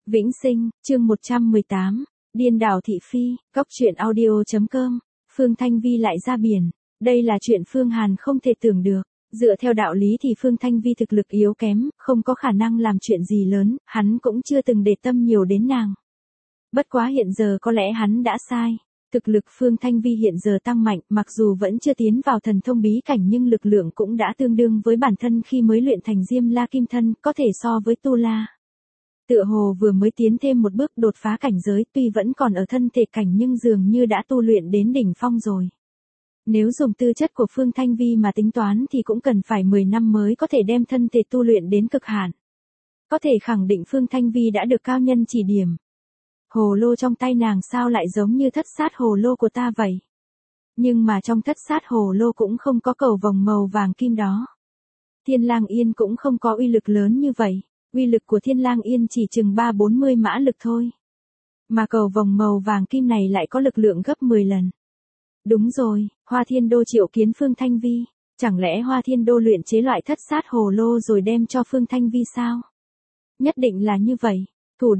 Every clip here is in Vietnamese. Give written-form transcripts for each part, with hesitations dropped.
Vĩnh Sinh, chương 118, Điên đảo thị phi, Cóc truyện audio.com, Phương Thanh Vi lại ra biển. Đây là chuyện Phương Hàn không thể tưởng được. Dựa theo đạo lý thì Phương Thanh Vi thực lực yếu kém, không có khả năng làm chuyện gì lớn, hắn cũng chưa từng để tâm nhiều đến nàng. Bất quá hiện giờ có lẽ hắn đã sai. Thực lực Phương Thanh Vi hiện giờ tăng mạnh, mặc dù vẫn chưa tiến vào thần thông bí cảnh nhưng lực lượng cũng đã tương đương với bản thân khi mới luyện thành Diêm La Kim Thân, có thể so với Tu La. Tựa hồ vừa mới tiến thêm một bước đột phá cảnh giới, tuy vẫn còn ở thân thể cảnh nhưng dường như đã tu luyện đến đỉnh phong rồi. Nếu dùng tư chất của Phương Thanh Vi mà tính toán thì cũng cần phải 10 năm mới có thể đem thân thể tu luyện đến cực hạn. Có thể khẳng định Phương Thanh Vi đã được cao nhân chỉ điểm. Hồ lô trong tay nàng sao lại giống như thất sát hồ lô của ta vậy? Nhưng mà trong thất sát hồ lô cũng không có cầu vòng màu vàng kim đó. Thiên Lang Yên cũng không có uy lực lớn như vậy. Uy lực của Thiên Lang Yên chỉ chừng 3-40 mã lực thôi. Mà cầu vòng màu vàng kim này lại có lực lượng gấp 10 lần. Đúng rồi, Hoa Thiên Đô triệu kiến Phương Thanh Vi. Chẳng lẽ Hoa Thiên Đô luyện chế loại thất sát hồ lô rồi đem cho Phương Thanh Vi sao? Nhất định là như vậy. Thủ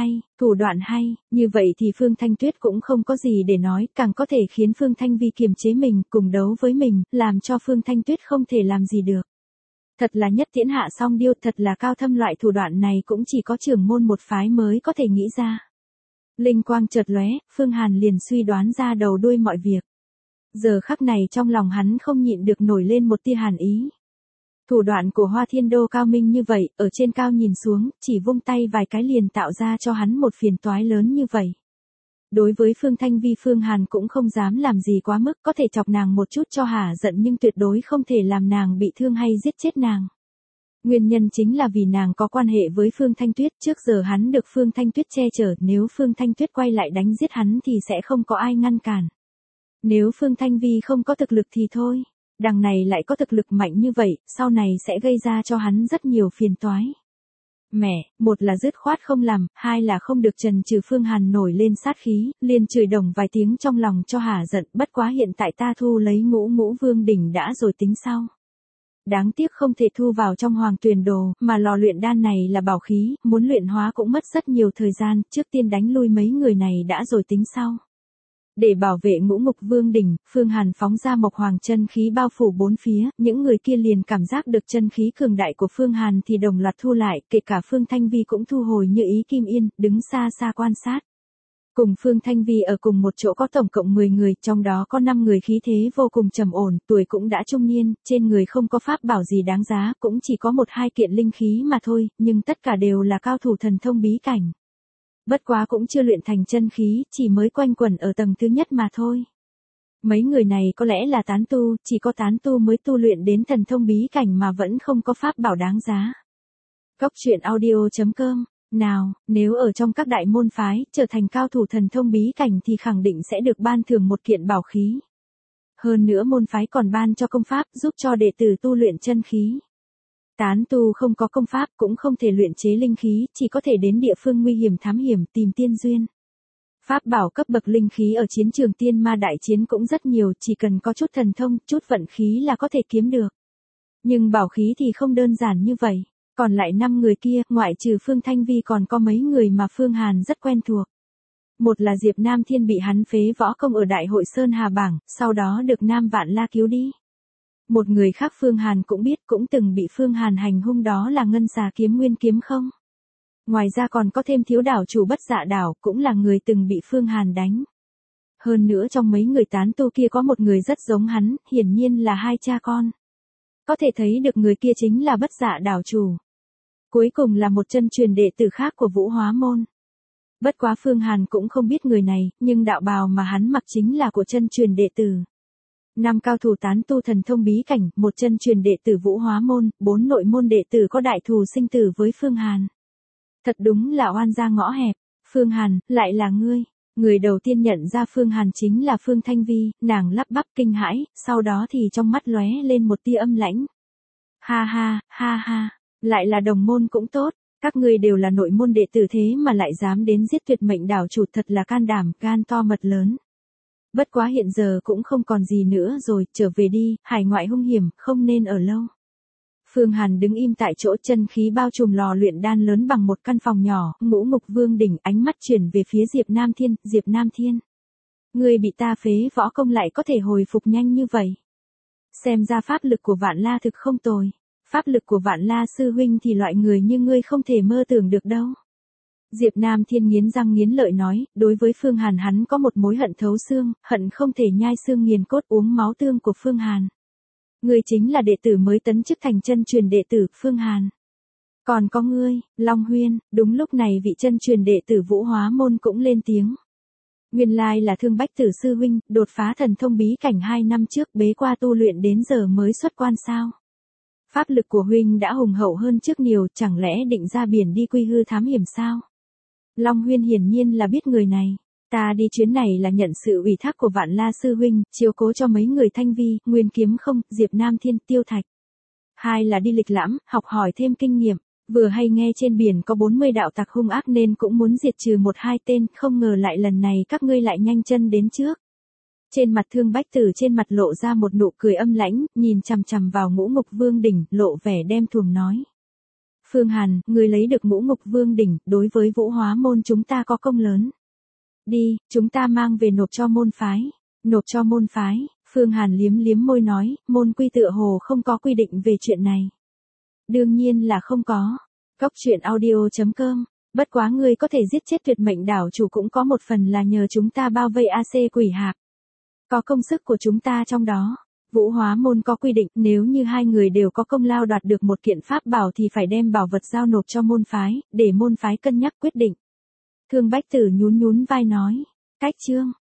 đoạn hay, như vậy thì Phương Thanh Tuyết cũng không có gì để nói, càng có thể khiến Phương Thanh Vi kiềm chế mình, cùng đấu với mình, làm cho Phương Thanh Tuyết không thể làm gì được. Thật là nhất tiễn hạ song điêu, thật là cao thâm, loại thủ đoạn này cũng chỉ có trưởng môn một phái mới có thể nghĩ ra. Linh quang chợt lóe, Phương Hàn liền suy đoán ra đầu đuôi mọi việc. Giờ khắc này trong lòng hắn không nhịn được nổi lên một tia hàn ý. Thủ đoạn của Hoa Thiên Đô cao minh như vậy, ở trên cao nhìn xuống, chỉ vung tay vài cái liền tạo ra cho hắn một phiền toái lớn như vậy. Đối với Phương Thanh Vi, Phương Hàn cũng không dám làm gì quá mức, có thể chọc nàng một chút cho hả giận nhưng tuyệt đối không thể làm nàng bị thương hay giết chết nàng. Nguyên nhân chính là vì nàng có quan hệ với Phương Thanh Tuyết, trước giờ hắn được Phương Thanh Tuyết che chở, nếu Phương Thanh Tuyết quay lại đánh giết hắn thì sẽ không có ai ngăn cản. Nếu Phương Thanh Vi không có thực lực thì thôi. Đằng này lại có thực lực mạnh như vậy, sau này sẽ gây ra cho hắn rất nhiều phiền toái. Mẹ, một là dứt khoát không làm, hai là không được trần trừ. Phương Hàn nổi lên sát khí, liền chửi đồng vài tiếng trong lòng cho hả giận, bất quá hiện tại ta thu lấy Ngũ Vương đỉnh đã rồi tính sau. Đáng tiếc không thể thu vào trong Hoàng Tuyền Đồ, mà lò luyện đan này là bảo khí, muốn luyện hóa cũng mất rất nhiều thời gian, trước tiên đánh lui mấy người này đã rồi tính sau. Để bảo vệ Ngũ Vương đỉnh, Phương Hàn phóng ra Mộc Hoàng chân khí bao phủ bốn phía, những người kia liền cảm giác được chân khí cường đại của Phương Hàn thì đồng loạt thu lại, kể cả Phương Thanh Vi cũng thu hồi như ý kim yên, đứng xa xa quan sát. Cùng Phương Thanh Vi ở cùng một chỗ có tổng cộng 10 người, trong đó có 5 người khí thế vô cùng trầm ổn, tuổi cũng đã trung niên, trên người không có pháp bảo gì đáng giá, cũng chỉ có 1-2 kiện linh khí mà thôi, nhưng tất cả đều là cao thủ thần thông bí cảnh. Bất quá cũng chưa luyện thành chân khí, chỉ mới quanh quẩn ở tầng thứ nhất mà thôi. Mấy người này có lẽ là tán tu, chỉ có tán tu mới tu luyện đến thần thông bí cảnh mà vẫn không có pháp bảo đáng giá. Cóc truyện audio.com. Nào, nếu ở trong các đại môn phái, trở thành cao thủ thần thông bí cảnh thì khẳng định sẽ được ban thưởng một kiện bảo khí. Hơn nữa môn phái còn ban cho công pháp, giúp cho đệ tử tu luyện chân khí. Tán tu không có công pháp cũng không thể luyện chế linh khí, chỉ có thể đến địa phương nguy hiểm thám hiểm tìm tiên duyên. Pháp bảo cấp bậc linh khí ở chiến trường tiên ma đại chiến cũng rất nhiều, chỉ cần có chút thần thông, chút vận khí là có thể kiếm được. Nhưng bảo khí thì không đơn giản như vậy. Còn lại 5 người kia, ngoại trừ Phương Thanh Vi còn có mấy người mà Phương Hàn rất quen thuộc. Một là Diệp Nam Thiên bị hắn phế võ công ở Đại hội Sơn Hà Bảng, sau đó được Nam Vạn La cứu đi. Một người khác Phương Hàn cũng biết, cũng từng bị Phương Hàn hành hung, đó là Ngân Xà Kiếm Nguyên Kiếm Không. Ngoài ra còn có thêm Thiếu đảo chủ Bất Dạ Đảo, cũng là người từng bị Phương Hàn đánh. Hơn nữa trong mấy người tán tu kia có một người rất giống hắn, hiển nhiên là hai cha con. Có thể thấy được người kia chính là Bất Dạ Đảo chủ. Cuối cùng là một chân truyền đệ tử khác của Vũ Hóa Môn. Bất quá Phương Hàn cũng không biết người này, nhưng đạo bào mà hắn mặc chính là của chân truyền đệ tử. 5 cao thủ tán tu thần thông bí cảnh, một chân truyền đệ tử Vũ Hóa Môn, 4 nội môn đệ tử có đại thù sinh tử với Phương Hàn. Thật đúng là oan gia ngõ hẹp. Phương Hàn, lại là ngươi. Người đầu tiên nhận ra Phương Hàn chính là Phương Thanh Vi, nàng lắp bắp kinh hãi, sau đó thì trong mắt lóe lên một tia âm lãnh. Ha ha, lại là đồng môn cũng tốt, các ngươi đều là nội môn đệ tử thế mà lại dám đến giết tuyệt mệnh đảo chủ, thật là can đảm, gan to mật lớn. Bất quá hiện giờ cũng không còn gì nữa rồi, trở về đi, hải ngoại hung hiểm, không nên ở lâu. Phương Hàn đứng im tại chỗ, chân khí bao trùm lò luyện đan lớn bằng một căn phòng nhỏ, Ngũ Ngục Vương đỉnh, ánh mắt chuyển về phía Diệp Nam Thiên, Diệp Nam Thiên. Ngươi bị ta phế võ công lại có thể hồi phục nhanh như vậy. Xem ra pháp lực của Vạn La thực không tồi. Pháp lực của Vạn La sư huynh thì loại người như ngươi không thể mơ tưởng được đâu. Diệp Nam Thiên nghiến răng nghiến lợi nói, đối với Phương Hàn hắn có một mối hận thấu xương, hận không thể nhai xương nghiền cốt uống máu tương của Phương Hàn. Ngươi chính là đệ tử mới tấn chức thành chân truyền đệ tử, Phương Hàn. Còn có ngươi, Long Huyên. Đúng lúc này vị chân truyền đệ tử Vũ Hóa Môn cũng lên tiếng. Nguyên lai là Thương Bách Tử sư huynh, đột phá thần thông bí cảnh 2 năm trước bế qua tu luyện đến giờ mới xuất quan sao. Pháp lực của huynh đã hùng hậu hơn trước nhiều, chẳng lẽ định ra biển đi quy hư thám hiểm sao? Long Huyên hiển nhiên là biết người này. Ta đi chuyến này là nhận sự ủy thác của Vạn La sư huynh, chiếu cố cho mấy người Thanh Vi, Nguyên Kiếm Không, Diệp Nam Thiên, Tiêu Thạch. 2 là đi lịch lãm, học hỏi thêm kinh nghiệm. Vừa hay nghe trên biển có 40 đạo tặc hung ác nên cũng muốn diệt trừ 1-2 tên, không ngờ lại lần này các ngươi lại nhanh chân đến trước. Trên mặt Thương Bách Tử trên mặt lộ ra một nụ cười âm lãnh, nhìn chằm chằm vào Ngũ Ngục Vương đỉnh, lộ vẻ đem thuồng nói. Phương Hàn, ngươi lấy được Ngũ Ngục Vương đỉnh, đối với Vũ Hóa Môn chúng ta có công lớn. Đi, chúng ta mang về nộp cho môn phái. Nộp cho môn phái, Phương Hàn liếm liếm môi nói, môn quy tựa hồ không có quy định về chuyện này. Đương nhiên là không có. Cốc truyện audio.com. Bất quá ngươi có thể giết chết tuyệt mệnh đảo chủ cũng có một phần là nhờ chúng ta bao vây AC quỷ hạp. Có công sức của chúng ta trong đó. Vũ Hóa Môn có quy định, nếu như 2 người đều có công lao đoạt được một kiện pháp bảo thì phải đem bảo vật giao nộp cho môn phái, để môn phái cân nhắc quyết định. Thương Bách Tử nhún nhún vai nói. Cách chương.